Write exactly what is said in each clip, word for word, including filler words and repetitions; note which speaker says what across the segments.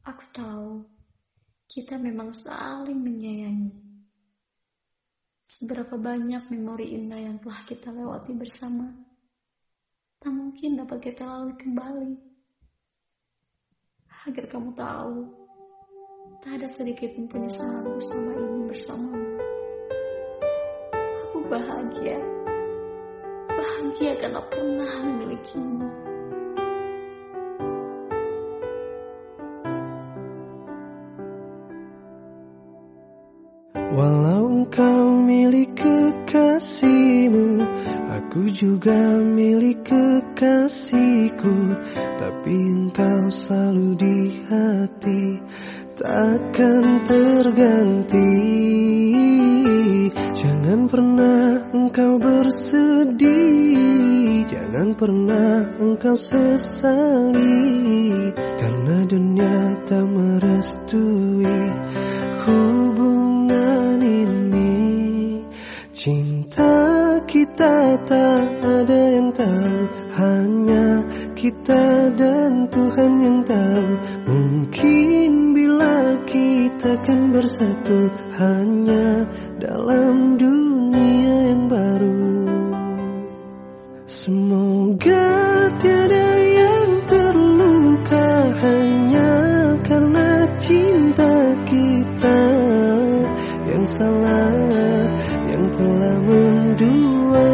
Speaker 1: Aku tahu kita memang saling menyayangi. Seberapa banyak memori indah yang telah kita lewati bersama, tak mungkin dapat kita lalui kembali. Agar kamu tahu, tak ada sedikit pun penyesalan selama ini bersamamu. Aku bahagia, bahagia karena pernah memilikimu.
Speaker 2: Walau engkau milik kekasihmu, aku juga milik kekasihku. Tapi engkau selalu di hati, takkan terganti. Jangan pernah engkau bersedih, jangan pernah engkau sesali, karena dunia tak merestui hubungan ini. Cinta kita tak ada yang tahu, hanya kita dan Tuhan yang tahu. Mungkin bila kita kan bersatu, hanya dalam dunia yang baru. Semoga tiada yang terluka hanya karena cinta kita. Yang salah yang telah mendua.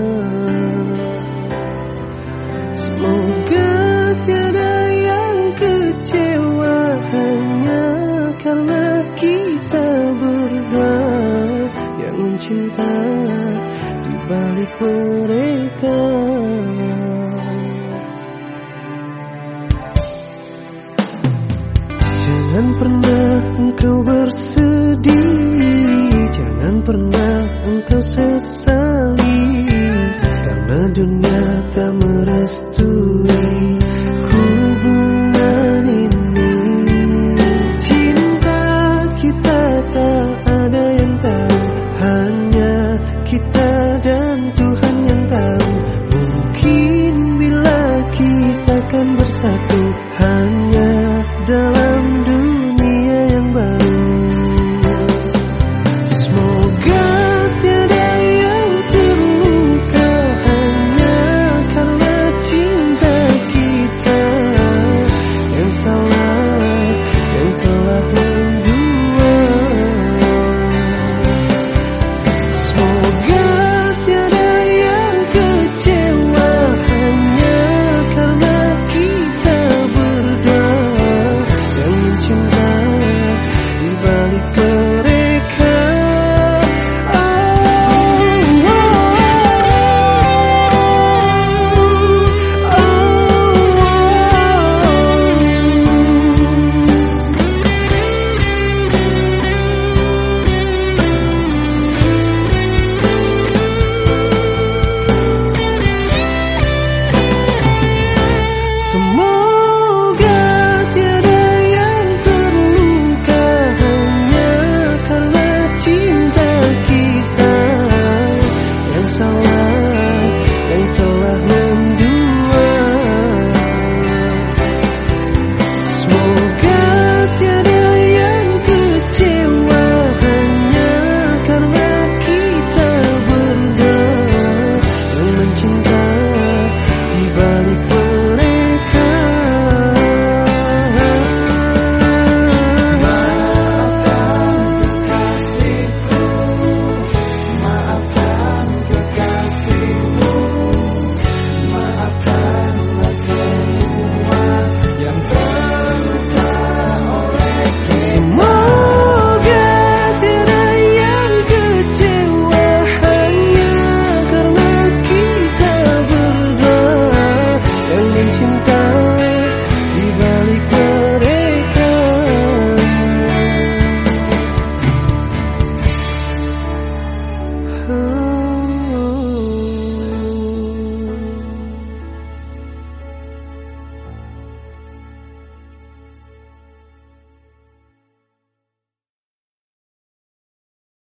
Speaker 2: Semoga tiada yang kecewa hanya karena kita berdua yang mencinta di balik mereka. Jangan pernah engkau bersedih, jangan pernah engkau sesali, karena dunia tak merestui hubungan ini. Cinta kita tak ada yang tahu, hanya kita dan Tuhan yang tahu. Mungkin bila kita kan bersatu, hanya dalam dunia yang baru. Semoga tiada yang terluka hanya karena cinta kita. Yang salah yang telah mendua. Semoga tiada yang kecewa hanya karena kita berdua yang mencinta di balik mereka. Oh, oh, oh, Semoga tiada yang terluka hanya karena cinta kita. Yang salah yang telah mendua. Semoga tiada yang kecewa hanya karena kita berdua yang mencinta di balik mereka. Maafkan kekasihku, maafkanlah semua yang terluka olehku. Semoga tiada yang kecewa hanya karena kita berdua yang mencinta di balik mereka. Oh.